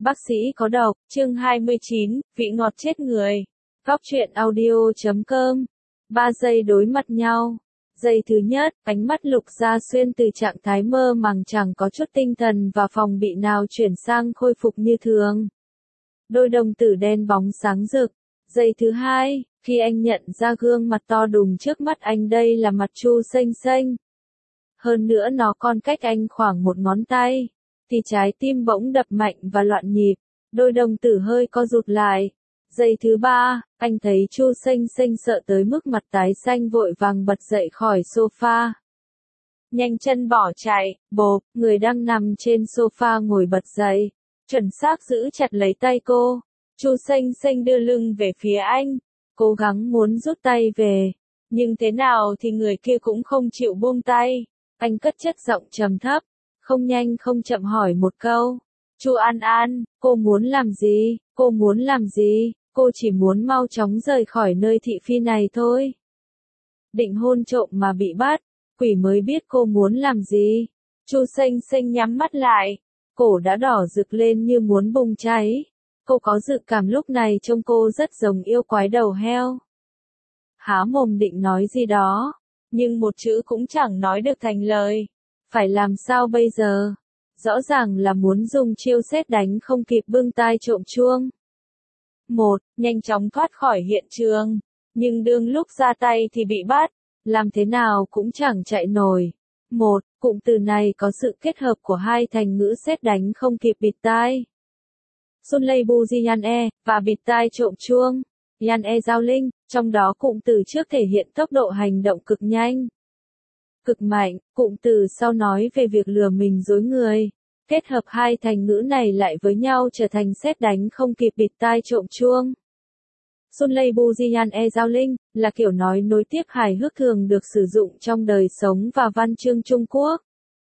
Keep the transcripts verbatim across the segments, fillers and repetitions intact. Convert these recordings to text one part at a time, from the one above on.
Bác sĩ có độc, chương hai mươi chín, vị ngọt chết người. Góc truyện audio chấm com. Ba giây đối mặt nhau. Giây thứ nhất, ánh mắt Lục Gia Xuyên từ trạng thái mơ màng chẳng có chút tinh thần và phòng bị nào chuyển sang khôi phục như thường. Đôi đồng tử đen bóng sáng rực. Giây thứ hai, khi anh nhận ra gương mặt to đùng trước mắt anh đây là mặt Chu Xênh Xênh. Hơn nữa nó còn cách anh khoảng một ngón tay. Thì trái tim bỗng đập mạnh và loạn nhịp, đôi đồng tử hơi co rụt lại. Giây thứ ba, anh thấy Chu Xênh Xênh sợ tới mức mặt tái xanh vội vàng bật dậy khỏi sofa. Nhanh chân bỏ chạy, bộp, người đang nằm trên sofa ngồi bật dậy, chuẩn xác giữ chặt lấy tay cô. Chu Xênh Xênh đưa lưng về phía anh, cố gắng muốn rút tay về, nhưng thế nào thì người kia cũng không chịu buông tay. Anh cất chất giọng trầm thấp, không nhanh không chậm hỏi một câu. Chu An An, cô muốn làm gì, cô muốn làm gì, cô chỉ muốn mau chóng rời khỏi nơi thị phi này thôi. Định hôn trộm mà bị bắt, quỷ mới biết cô muốn làm gì. Chu Xênh Xênh nhắm mắt lại, cổ đã đỏ rực lên như muốn bùng cháy. Cô có dự cảm lúc này trông cô rất giống yêu quái đầu heo. Há mồm định nói gì đó, nhưng một chữ cũng chẳng nói được thành lời. Phải làm sao bây giờ? Rõ ràng là muốn dùng chiêu sét đánh không kịp bưng tai trộm chuông. Một, nhanh chóng thoát khỏi hiện trường, nhưng đương lúc ra tay thì bị bắt, làm thế nào cũng chẳng chạy nổi. Một, cụm từ này có sự kết hợp của hai thành ngữ sét đánh không kịp bịt tai. Sun Lei Bu Di Yan E, và bịt tai trộm chuông. Yan E giao linh, trong đó cụm từ trước thể hiện tốc độ hành động cực nhanh, cực mạnh, cụm từ sau nói về việc lừa mình dối người. Kết hợp hai thành ngữ này lại với nhau trở thành sét đánh không kịp bịt tai trộm chuông. Sun Lei Bu Di Yan E giao linh, là kiểu nói nối tiếp hài hước thường được sử dụng trong đời sống và văn chương Trung Quốc.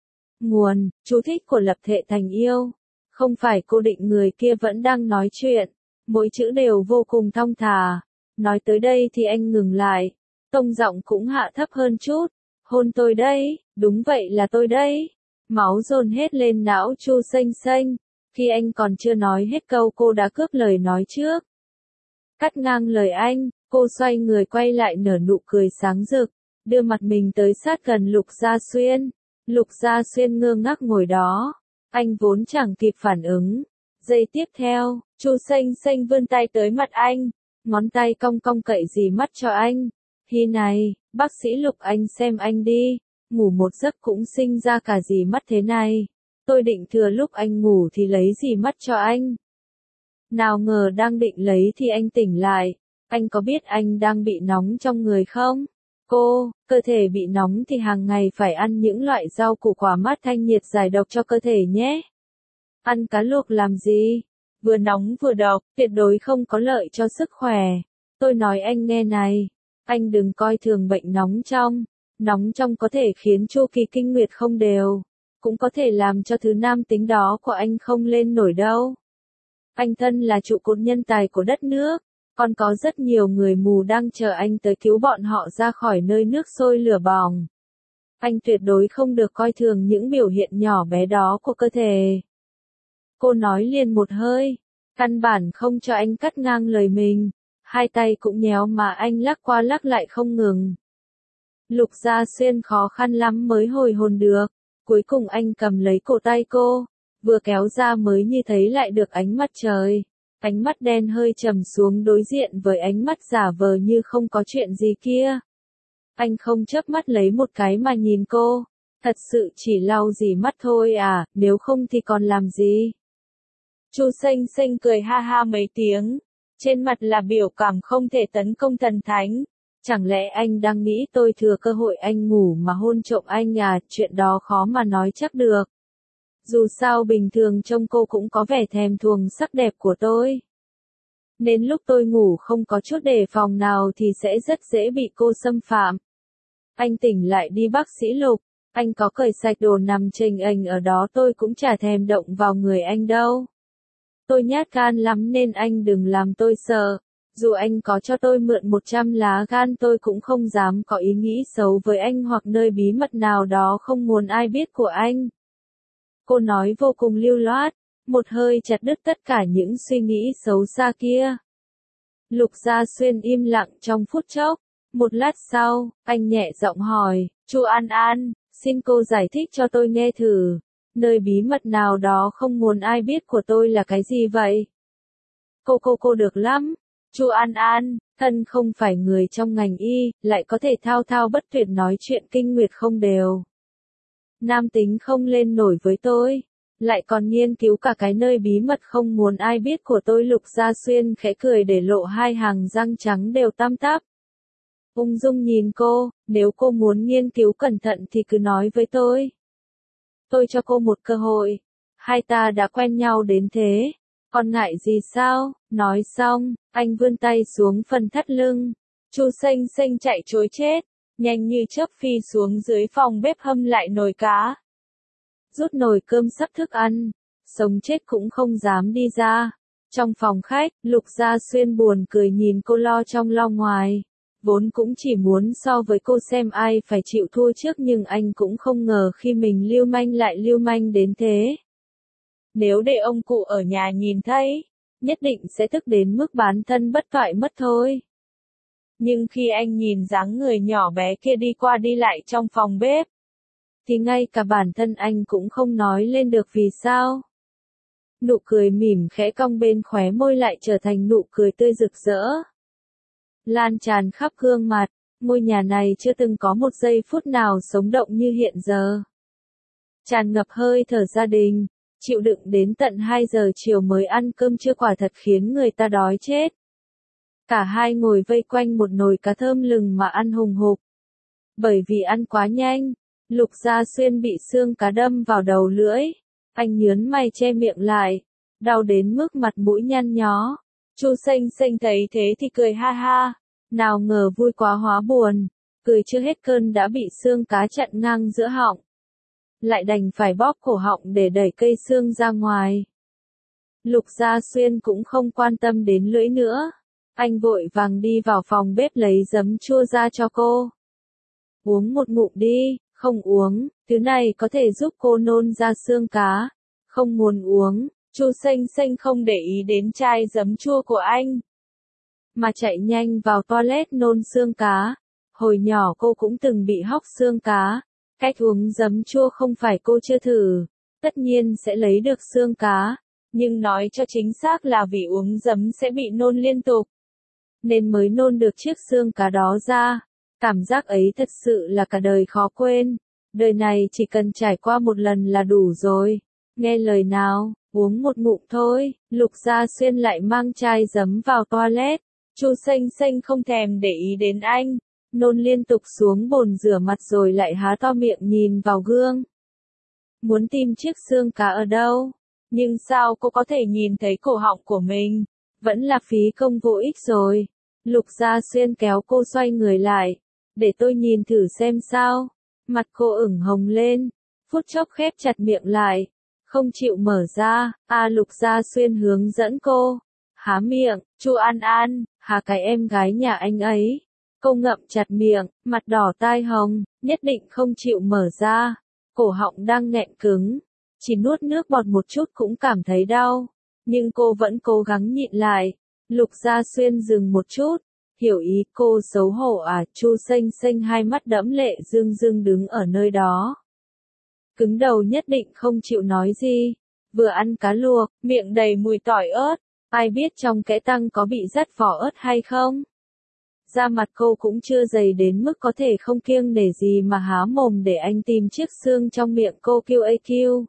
Nguồn, chú thích của lập thể thành yêu. Không phải cô định người kia vẫn đang nói chuyện. Mỗi chữ đều vô cùng thong thả. Nói tới đây thì anh ngừng lại. Tông giọng cũng hạ thấp hơn chút. Hôn tôi đấy, đúng vậy là tôi đấy. Máu dồn hết lên não Chu Xênh Xênh. Khi anh còn chưa nói hết câu cô đã cướp lời nói trước. Cắt ngang lời anh, cô xoay người quay lại nở nụ cười sáng rực, đưa mặt mình tới sát gần Lục Gia Xuyên. Lục Gia Xuyên ngơ ngác ngồi đó. Anh vốn chẳng kịp phản ứng. Giây tiếp theo, Chu Xênh Xênh vươn tay tới mặt anh, ngón tay cong cong cậy dì mắt cho anh. Hi này, bác sĩ Lục anh xem anh đi, ngủ một giấc cũng sinh ra cả dì mắt thế này. Tôi định thừa lúc anh ngủ thì lấy dì mắt cho anh. Nào ngờ đang định lấy thì anh tỉnh lại. Anh có biết anh đang bị nóng trong người không? Cô, cơ thể bị nóng thì hàng ngày phải ăn những loại rau củ quả mát thanh nhiệt giải độc cho cơ thể nhé. Ăn cá luộc làm gì? Vừa nóng vừa độc, tuyệt đối không có lợi cho sức khỏe. Tôi nói anh nghe này, anh đừng coi thường bệnh nóng trong. Nóng trong có thể khiến chu kỳ kinh nguyệt không đều, cũng có thể làm cho thứ nam tính đó của anh không lên nổi đâu. Anh thân là trụ cột nhân tài của đất nước, còn có rất nhiều người mù đang chờ anh tới cứu bọn họ ra khỏi nơi nước sôi lửa bỏng. Anh tuyệt đối không được coi thường những biểu hiện nhỏ bé đó của cơ thể. Cô nói liền một hơi, căn bản không cho anh cắt ngang lời mình, hai tay cũng nhéo mà anh lắc qua lắc lại không ngừng. Lục Gia Xuyên khó khăn lắm mới hồi hồn được, cuối cùng anh cầm lấy cổ tay cô, vừa kéo ra mới như thấy lại được ánh mặt trời. Ánh mắt đen hơi trầm xuống đối diện với ánh mắt giả vờ như không có chuyện gì kia. Anh không chớp mắt lấy một cái mà nhìn cô, thật sự chỉ lau dì mắt thôi à, nếu không thì còn làm gì? Chu Xênh Xênh cười ha ha mấy tiếng, trên mặt là biểu cảm không thể tấn công thần thánh. Chẳng lẽ anh đang nghĩ tôi thừa cơ hội anh ngủ mà hôn trộm anh à, chuyện đó khó mà nói chắc được. Dù sao bình thường trông cô cũng có vẻ thèm thuồng sắc đẹp của tôi. Nên lúc tôi ngủ không có chút đề phòng nào thì sẽ rất dễ bị cô xâm phạm. Anh tỉnh lại đi bác sĩ Lục, anh có cởi sạch đồ nằm chềnh ềnh ở đó tôi cũng chả thèm động vào người anh đâu. Tôi nhát gan lắm nên anh đừng làm tôi sợ. Dù anh có cho tôi mượn một trăm lá gan tôi cũng không dám có ý nghĩ xấu với anh hoặc nơi bí mật nào đó không muốn ai biết của anh. Cô nói vô cùng lưu loát, một hơi chặt đứt tất cả những suy nghĩ xấu xa kia. Lục Gia Xuyên im lặng trong phút chốc. Một lát sau, anh nhẹ giọng hỏi, Chu An An, xin cô giải thích cho tôi nghe thử. Nơi bí mật nào đó không muốn ai biết của tôi là cái gì vậy? Cô cô cô được lắm. Chu An An, thân không phải người trong ngành y, lại có thể thao thao bất tuyệt nói chuyện kinh nguyệt không đều. Nam tính không lên nổi với tôi, lại còn nghiên cứu cả cái nơi bí mật không muốn ai biết của tôi. Lục Gia Xuyên khẽ cười để lộ hai hàng răng trắng đều tăm tắp. Ung dung nhìn cô, nếu cô muốn nghiên cứu cẩn thận thì cứ nói với tôi. Tôi cho cô một cơ hội. Hai ta đã quen nhau đến thế. Còn ngại gì sao? Nói xong, anh vươn tay xuống phần thắt lưng. Chu Xanh Xanh chạy trối chết, nhanh như chớp phi xuống dưới phòng bếp hâm lại nồi cá. Rút nồi cơm sắp thức ăn, sống chết cũng không dám đi ra. Trong phòng khách, Lục Gia Xuyên buồn cười nhìn cô lo trong lo ngoài. Vốn cũng chỉ muốn so với cô xem ai phải chịu thua trước, nhưng anh cũng không ngờ khi mình lưu manh lại lưu manh đến thế. Nếu để ông cụ ở nhà nhìn thấy, nhất định sẽ tức đến mức bán thân bất toại mất thôi. Nhưng khi anh nhìn dáng người nhỏ bé kia đi qua đi lại trong phòng bếp, thì ngay cả bản thân anh cũng không nói lên được vì sao. Nụ cười mỉm khẽ cong bên khóe môi lại trở thành nụ cười tươi rực rỡ. Lan tràn khắp gương mặt, ngôi nhà này chưa từng có một giây phút nào sống động như hiện giờ. Tràn ngập hơi thở gia đình, chịu đựng đến tận hai giờ chiều mới ăn cơm trưa quả thật khiến người ta đói chết. Cả hai ngồi vây quanh một nồi cá thơm lừng mà ăn hùng hục. Bởi vì ăn quá nhanh, Lục Gia Xuyên bị xương cá đâm vào đầu lưỡi. Anh nhớn mày che miệng lại, đau đến mức mặt mũi nhăn nhó. Chu Xanh Xanh thấy thế thì cười ha ha, nào ngờ vui quá hóa buồn, cười chưa hết cơn đã bị xương cá chặn ngang giữa họng. Lại đành phải bóp cổ họng để đẩy cây xương ra ngoài. Lục Gia Xuyên cũng không quan tâm đến lưỡi nữa. Anh vội vàng đi vào phòng bếp lấy giấm chua ra cho cô. Uống một ngụm đi, không uống, thứ này có thể giúp cô nôn ra xương cá. Không muốn uống, Chu Xanh Xanh không để ý đến chai giấm chua của anh, mà chạy nhanh vào toilet nôn xương cá. Hồi nhỏ cô cũng từng bị hóc xương cá. Cách uống giấm chua không phải cô chưa thử, tất nhiên sẽ lấy được xương cá, nhưng nói cho chính xác là vì uống giấm sẽ bị nôn liên tục, nên mới nôn được chiếc xương cá đó ra. Cảm giác ấy thật sự là cả đời khó quên, đời này chỉ cần trải qua một lần là đủ rồi. Nghe lời nào, uống một ngụm thôi. Lục Gia Xuyên lại mang chai giấm vào toilet. Chu Xanh Xanh không thèm để ý đến anh, nôn liên tục xuống bồn rửa mặt rồi lại há to miệng nhìn vào gương. Muốn tìm chiếc xương cá ở đâu? Nhưng sao cô có thể nhìn thấy cổ họng của mình? Vẫn là phí công vô ích rồi. Lục Gia Xuyên kéo cô xoay người lại. Để tôi nhìn thử xem sao. Mặt cô ửng hồng lên. Phút chốc khép chặt miệng lại. Không chịu mở ra. À, Lục Gia Xuyên hướng dẫn cô. Há miệng, Chu An An, há cái em gái nhà anh ấy. Cô ngậm chặt miệng, mặt đỏ tai hồng, nhất định không chịu mở ra. Cổ họng đang nghẹn cứng. Chỉ nuốt nước bọt một chút cũng cảm thấy đau. Nhưng cô vẫn cố gắng nhịn lại. Lục Gia Xuyên dừng một chút. Hiểu ý cô xấu hổ à? Chu Xanh Xanh hai mắt đẫm lệ rưng rưng đứng ở nơi đó. Cứng đầu nhất định không chịu nói gì. Vừa ăn cá luộc, miệng đầy mùi tỏi ớt. Ai biết trong kẽ tăng có bị rắt vỏ ớt hay không? Da mặt cô cũng chưa dày đến mức có thể không kiêng nể gì mà há mồm để anh tìm chiếc xương trong miệng cô. Q A Q.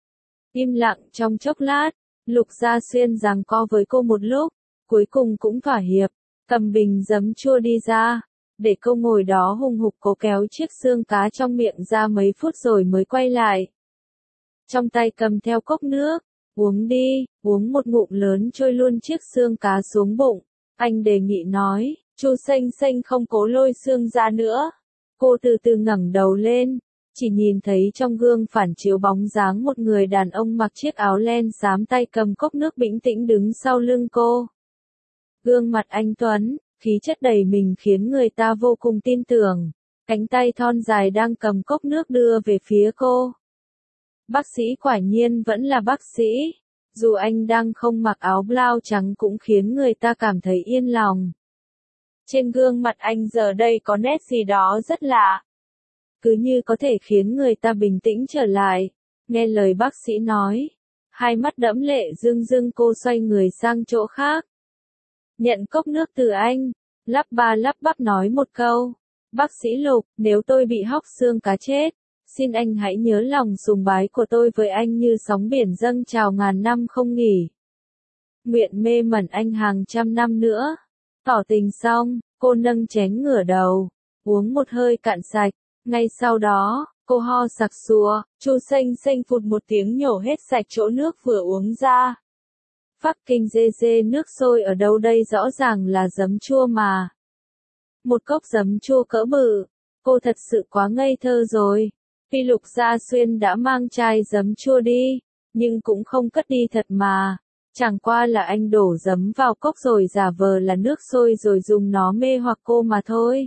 Im lặng trong chốc lát, Lục Gia Xuyên giằng co với cô một lúc, cuối cùng cũng thỏa hiệp, cầm bình giấm chua đi ra, để cô ngồi đó hùng hục cố kéo chiếc xương cá trong miệng ra mấy phút rồi mới quay lại. Trong tay cầm theo cốc nước, uống đi, uống một ngụm lớn trôi luôn chiếc xương cá xuống bụng, anh đề nghị nói. Chu Xanh Xanh không cố lôi xương ra nữa. Cô từ từ ngẩng đầu lên, chỉ nhìn thấy trong gương phản chiếu bóng dáng một người đàn ông mặc chiếc áo len xám tay cầm cốc nước bĩnh tĩnh đứng sau lưng cô. Gương mặt anh tuấn, khí chất đầy mình khiến người ta vô cùng tin tưởng. Cánh tay thon dài đang cầm cốc nước đưa về phía cô. Bác sĩ quả nhiên vẫn là bác sĩ. Dù anh đang không mặc áo blau trắng cũng khiến người ta cảm thấy yên lòng. Trên gương mặt anh giờ đây có nét gì đó rất lạ. Cứ như có thể khiến người ta bình tĩnh trở lại. Nghe lời bác sĩ nói. Hai mắt đẫm lệ rưng rưng cô xoay người sang chỗ khác. Nhận cốc nước từ anh. Lắp ba lắp bắp nói một câu. Bác sĩ Lục, nếu tôi bị hóc xương cá chết, xin anh hãy nhớ lòng sùng bái của tôi với anh như sóng biển dâng trào ngàn năm không nghỉ. Nguyện mê mẩn anh hàng trăm năm nữa. Tỏ tình xong, cô nâng chén ngửa đầu, uống một hơi cạn sạch. Ngay sau đó, cô ho sặc sụa, Chu Xanh Xanh phụt một tiếng nhổ hết sạch chỗ nước vừa uống ra. Phắc kinh dê dê, nước sôi ở đâu đây, rõ ràng là giấm chua mà. Một cốc giấm chua cỡ bự, cô thật sự quá ngây thơ rồi. Tuy Lục Gia Xuyên đã mang chai giấm chua đi, nhưng cũng không cất đi thật mà. Chẳng qua là anh đổ giấm vào cốc rồi giả vờ là nước sôi rồi dùng nó mê hoặc cô mà thôi.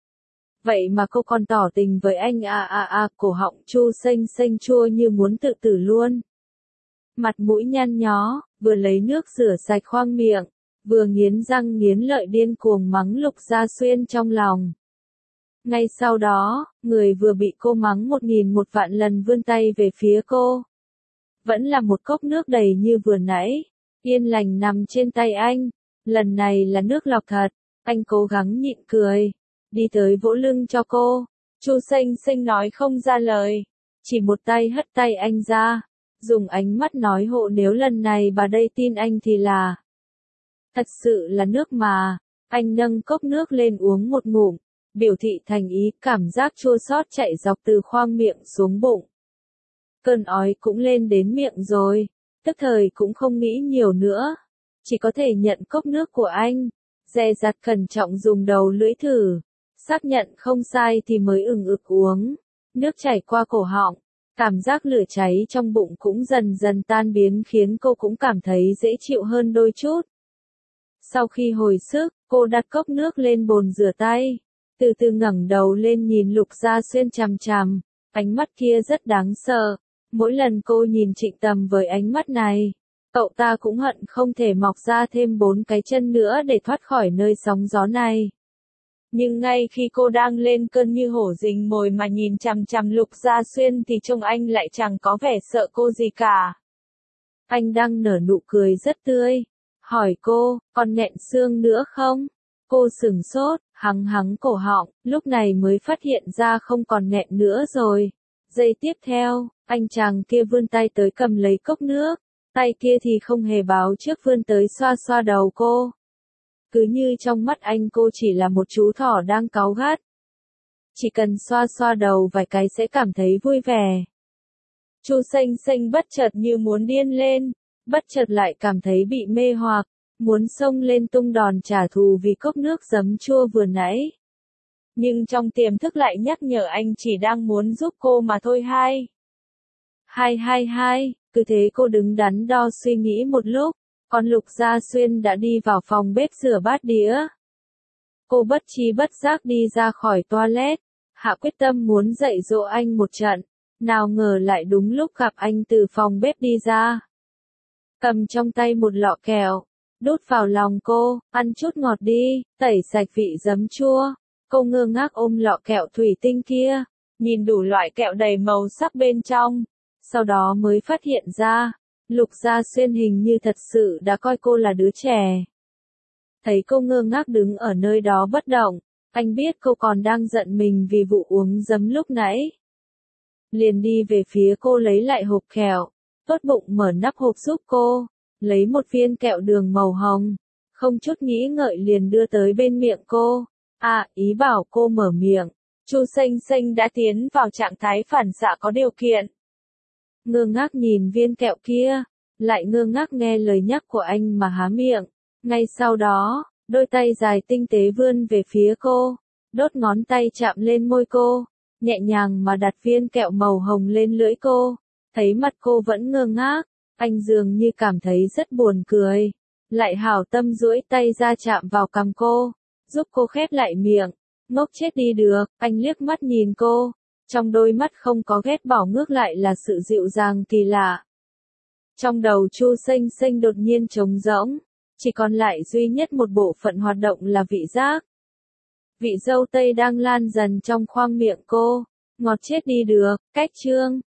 Vậy mà cô còn tỏ tình với anh à à à, cổ họng Chu Xanh Xanh chua như muốn tự tử luôn. Mặt mũi nhăn nhó, vừa lấy nước rửa sạch khoang miệng, vừa nghiến răng nghiến lợi điên cuồng mắng Lục Gia Xuyên trong lòng. Ngay sau đó, người vừa bị cô mắng một nghìn một vạn lần vươn tay về phía cô. Vẫn là một cốc nước đầy như vừa nãy, yên lành nằm trên tay anh. Lần này là nước lọc thật, anh cố gắng nhịn cười, đi tới vỗ lưng cho cô. Chu Xanh Xanh nói không ra lời, chỉ một tay hất tay anh ra, dùng ánh mắt nói hộ nếu lần này bà đây tin anh thì là. Thật sự là nước mà. Anh nâng cốc nước lên uống một ngụm, biểu thị thành ý, cảm giác chua xót chạy dọc từ khoang miệng xuống bụng. Cơn ói cũng lên đến miệng rồi, tức thời cũng không nghĩ nhiều nữa, chỉ có thể nhận cốc nước của anh, dè dặt cẩn trọng dùng đầu lưỡi thử, xác nhận không sai thì mới ừng ực uống. Nước chảy qua cổ họng, cảm giác lửa cháy trong bụng cũng dần dần tan biến khiến cô cũng cảm thấy dễ chịu hơn đôi chút. Sau khi hồi sức, cô đặt cốc nước lên bồn rửa tay, từ từ ngẩng đầu lên nhìn Lục Gia Xuyên chằm chằm, ánh mắt kia rất đáng sợ. Mỗi lần cô nhìn Trịnh Tầm với ánh mắt này, cậu ta cũng hận không thể mọc ra thêm bốn cái chân nữa để thoát khỏi nơi sóng gió này. Nhưng ngay khi cô đang lên cơn như hổ rình mồi mà nhìn chằm chằm Lục Gia Xuyên thì trông anh lại chẳng có vẻ sợ cô gì cả. Anh đang nở nụ cười rất tươi, hỏi cô, còn nghẹn xương nữa không? Cô sửng sốt, hắng hắng cổ họng, lúc này mới phát hiện ra không còn nghẹn nữa rồi. Giây tiếp theo, anh chàng kia vươn tay tới cầm lấy cốc nước, tay kia thì không hề báo trước vươn tới xoa xoa đầu cô. Cứ như trong mắt anh cô chỉ là một chú thỏ đang cáu gắt. Chỉ cần xoa xoa đầu vài cái sẽ cảm thấy vui vẻ. Chu Xanh Xanh bất chợt như muốn điên lên, bất chợt lại cảm thấy bị mê hoặc, muốn xông lên tung đòn trả thù vì cốc nước giấm chua vừa nãy. Nhưng trong tiềm thức lại nhắc nhở anh chỉ đang muốn giúp cô mà thôi. Hai. Hai hai hai, cứ thế cô đứng đắn đo suy nghĩ một lúc, còn Lục Gia Xuyên đã đi vào phòng bếp rửa bát đĩa. Cô bất tri bất giác đi ra khỏi toilet, hạ quyết tâm muốn dạy dỗ anh một trận, nào ngờ lại đúng lúc gặp anh từ phòng bếp đi ra. Cầm trong tay một lọ kẹo, đút vào lòng cô, ăn chút ngọt đi, tẩy sạch vị giấm chua. Cô ngơ ngác ôm lọ kẹo thủy tinh kia, nhìn đủ loại kẹo đầy màu sắc bên trong, sau đó mới phát hiện ra, Lục Gia Xuyên hình như thật sự đã coi cô là đứa trẻ. Thấy cô ngơ ngác đứng ở nơi đó bất động, anh biết cô còn đang giận mình vì vụ uống giấm lúc nãy. Liền đi về phía cô lấy lại hộp kẹo, tốt bụng mở nắp hộp giúp cô, lấy một viên kẹo đường màu hồng, không chút nghĩ ngợi liền đưa tới bên miệng cô. À, ý bảo cô mở miệng, Chu Xanh Xanh đã tiến vào trạng thái phản xạ có điều kiện. Ngơ ngác nhìn viên kẹo kia, lại ngơ ngác nghe lời nhắc của anh mà há miệng. Ngay sau đó, đôi tay dài tinh tế vươn về phía cô, đốt ngón tay chạm lên môi cô, nhẹ nhàng mà đặt viên kẹo màu hồng lên lưỡi cô. Thấy mặt cô vẫn ngơ ngác, anh dường như cảm thấy rất buồn cười, lại hảo tâm duỗi tay ra chạm vào cằm cô, giúp cô khép lại miệng. Ngốc chết đi được, anh liếc mắt nhìn cô, trong đôi mắt không có ghét bỏ ngược lại là sự dịu dàng kỳ lạ. Trong đầu Chu Xanh Xanh đột nhiên trống rỗng, chỉ còn lại duy nhất một bộ phận hoạt động là vị giác. Vị dâu tây đang lan dần trong khoang miệng cô, ngọt chết đi được, cách chương.